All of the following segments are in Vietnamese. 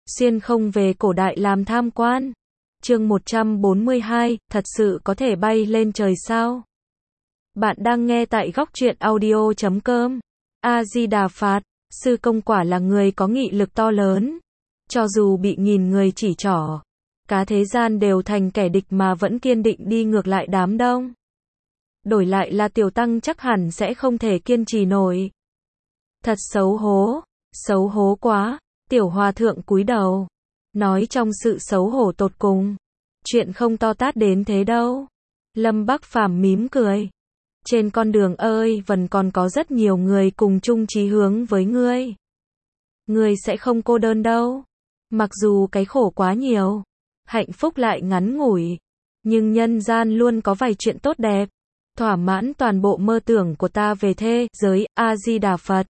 xuyên không về cổ đại làm tham quan. Chương 142, thật sự có thể bay lên trời sao? Bạn đang nghe tại góc truyện audio.com. A Di Đà Phật, Sư Công quả là người có nghị lực to lớn. Cho dù bị nghìn người chỉ trỏ, cả thế gian đều thành kẻ địch mà vẫn kiên định đi ngược lại đám đông. Đổi lại là tiểu tăng chắc hẳn sẽ không thể kiên trì nổi. Thật xấu hố quá. Tiểu hòa thượng cúi đầu, nói trong sự xấu hổ tột cùng. Chuyện không to tát đến thế đâu. Lâm Bắc Phàm mím cười. Trên con đường ơi vẫn còn có rất nhiều người cùng chung chí hướng với ngươi. Ngươi sẽ không cô đơn đâu. Mặc dù cái khổ quá nhiều, hạnh phúc lại ngắn ngủi, nhưng nhân gian luôn có vài chuyện tốt đẹp, thỏa mãn toàn bộ mơ tưởng của ta về thế giới. A Di Đà Phật.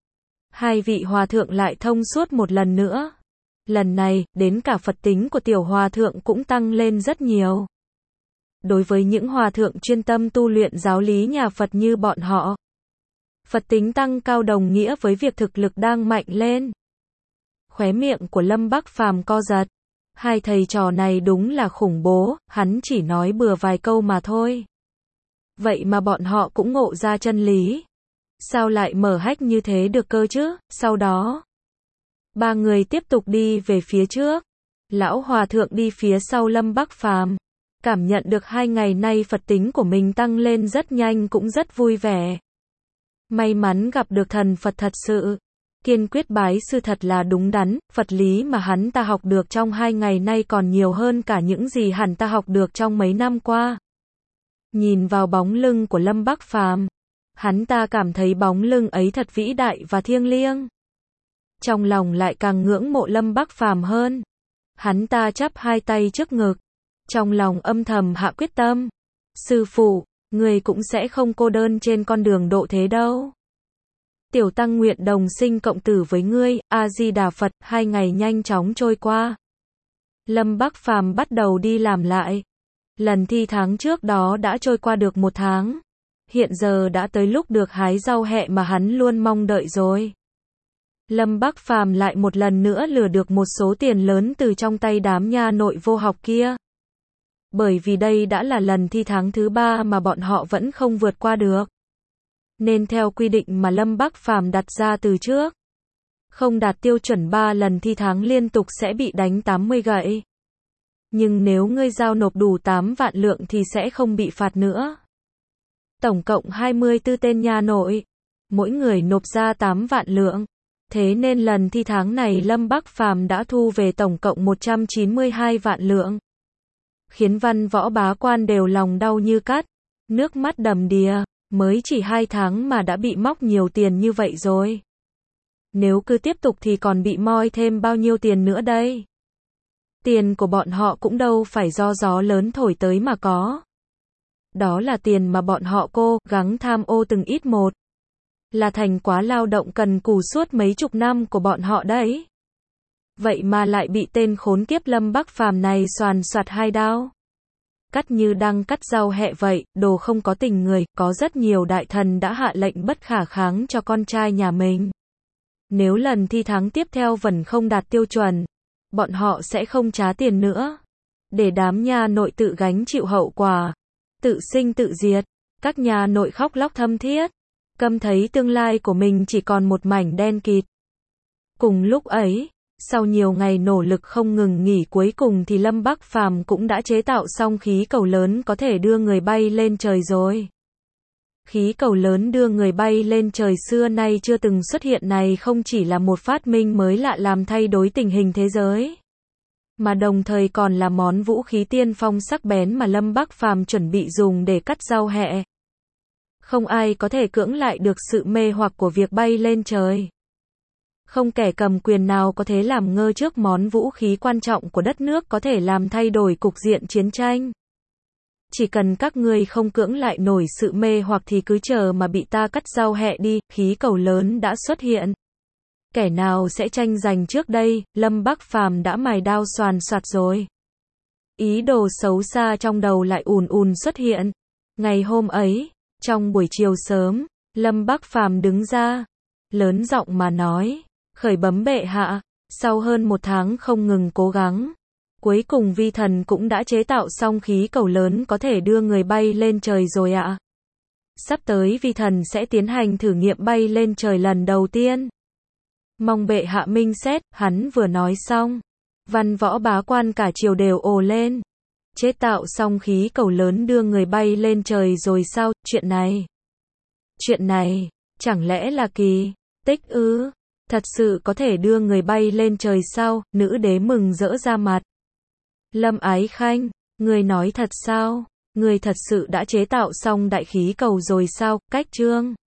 Hai vị hòa thượng lại thông suốt một lần nữa. Lần này, đến cả Phật tính của tiểu hòa thượng cũng tăng lên rất nhiều. Đối với những hòa thượng chuyên tâm tu luyện giáo lý nhà Phật như bọn họ, Phật tính tăng cao đồng nghĩa với việc thực lực đang mạnh lên. Khóe miệng của Lâm Bắc Phàm co giật. Hai thầy trò này đúng là khủng bố, hắn chỉ nói bừa vài câu mà thôi. Vậy mà bọn họ cũng ngộ ra chân lý. Sao lại mở hách như thế được cơ chứ? Sau đó, ba người tiếp tục đi về phía trước. Lão hòa thượng đi phía sau Lâm Bắc Phàm, cảm nhận được 2 ngày nay Phật tính của mình tăng lên rất nhanh cũng rất vui vẻ. May mắn gặp được thần Phật thật sự. Kiên quyết bái sư thật là đúng đắn, Phật lý mà hắn ta học được trong 2 ngày nay còn nhiều hơn cả những gì hắn ta học được trong mấy năm qua. Nhìn vào bóng lưng của Lâm Bắc Phàm, hắn ta cảm thấy bóng lưng ấy thật vĩ đại và thiêng liêng. Trong lòng lại càng ngưỡng mộ Lâm Bắc Phàm hơn. Hắn ta chắp hai tay trước ngực, trong lòng âm thầm hạ quyết tâm. Sư phụ, người cũng sẽ không cô đơn trên con đường độ thế đâu. Tiểu tăng nguyện đồng sinh cộng tử với ngươi. A Di Đà Phật. 2 ngày nhanh chóng trôi qua. Lâm Bắc Phàm bắt đầu đi làm lại. Lần thi tháng trước đó đã trôi qua được 1 tháng. Hiện giờ đã tới lúc được hái rau hẹ mà hắn luôn mong đợi rồi. Lâm Bắc Phàm lại một lần nữa lừa được một số tiền lớn từ trong tay đám nha nội vô học kia. Bởi vì đây đã là lần thi tháng thứ 3 mà bọn họ vẫn không vượt qua được. Nên theo quy định mà Lâm Bắc Phàm đặt ra từ trước, không đạt tiêu chuẩn 3 lần thi tháng liên tục sẽ bị đánh 80 gậy. Nhưng nếu ngươi giao nộp đủ 8 vạn lượng thì sẽ không bị phạt nữa. Tổng cộng 24 tên nha nội, mỗi người nộp ra 8 vạn lượng. Thế nên lần thi tháng này Lâm Bắc Phàm đã thu về tổng cộng 192 vạn lượng. Khiến văn võ bá quan đều lòng đau như cắt, nước mắt đầm đìa, mới chỉ 2 tháng mà đã bị móc nhiều tiền như vậy rồi. Nếu cứ tiếp tục thì còn bị moi thêm bao nhiêu tiền nữa đây? Tiền của bọn họ cũng đâu phải do gió lớn thổi tới mà có. Đó là tiền mà bọn họ cố gắng tham ô từng ít một. Là thành quả lao động cần cù suốt mấy chục năm của bọn họ đấy. Vậy mà lại bị tên khốn kiếp Lâm Bắc Phàm này xoàn xoạt 2 đao. Cắt như đang cắt rau hẹ vậy, đồ không có tình người, có rất nhiều đại thần đã hạ lệnh bất khả kháng cho con trai nhà mình. Nếu lần thi tháng tiếp theo vẫn không đạt tiêu chuẩn, bọn họ sẽ không trả tiền nữa. Để đám nha nội tự gánh chịu hậu quả. Tự sinh tự diệt. Các nhà nội khóc lóc thâm thiết. Căm thấy tương lai của mình chỉ còn một mảnh đen kịt. Cùng lúc ấy, sau nhiều ngày nỗ lực không ngừng nghỉ cuối cùng thì Lâm Bắc Phàm cũng đã chế tạo xong khí cầu lớn có thể đưa người bay lên trời rồi. Khí cầu lớn đưa người bay lên trời xưa nay chưa từng xuất hiện này không chỉ là một phát minh mới lạ làm thay đổi tình hình thế giới, mà đồng thời còn là món vũ khí tiên phong sắc bén mà Lâm Bắc Phàm chuẩn bị dùng để cắt rau hẹ. Không ai có thể cưỡng lại được sự mê hoặc của việc bay lên trời. Không kẻ cầm quyền nào có thể làm ngơ trước món vũ khí quan trọng của đất nước có thể làm thay đổi cục diện chiến tranh. Chỉ cần các ngươi không cưỡng lại nổi sự mê hoặc thì cứ chờ mà bị ta cắt rau hẹ đi. Khí cầu lớn đã xuất hiện. Kẻ nào sẽ tranh giành trước đây? Lâm Bắc Phàm đã mài đao xoàn xoạt rồi. Ý đồ xấu xa trong đầu lại ùn ùn xuất hiện. Ngày hôm ấy, trong buổi chiều sớm, Lâm Bắc Phàm đứng ra, lớn giọng mà nói, khởi bẩm bệ hạ, Sau hơn 1 tháng không ngừng cố gắng, cuối cùng vi thần cũng đã chế tạo xong khí cầu lớn có thể đưa người bay lên trời rồi ạ. Sắp tới vi thần sẽ tiến hành thử nghiệm bay lên trời lần đầu tiên. Mong bệ hạ minh xét, hắn vừa nói xong. Văn võ bá quan cả triều đều ồ lên. Chế tạo xong khí cầu lớn đưa người bay lên trời rồi sao, chuyện này, chẳng lẽ là kỳ tích ư? Thật sự có thể đưa người bay lên trời sao? Nữ đế mừng rỡ ra mặt. Lâm Ái Khanh, người nói thật sao? Người thật sự đã chế tạo xong đại khí cầu rồi sao? Cách chương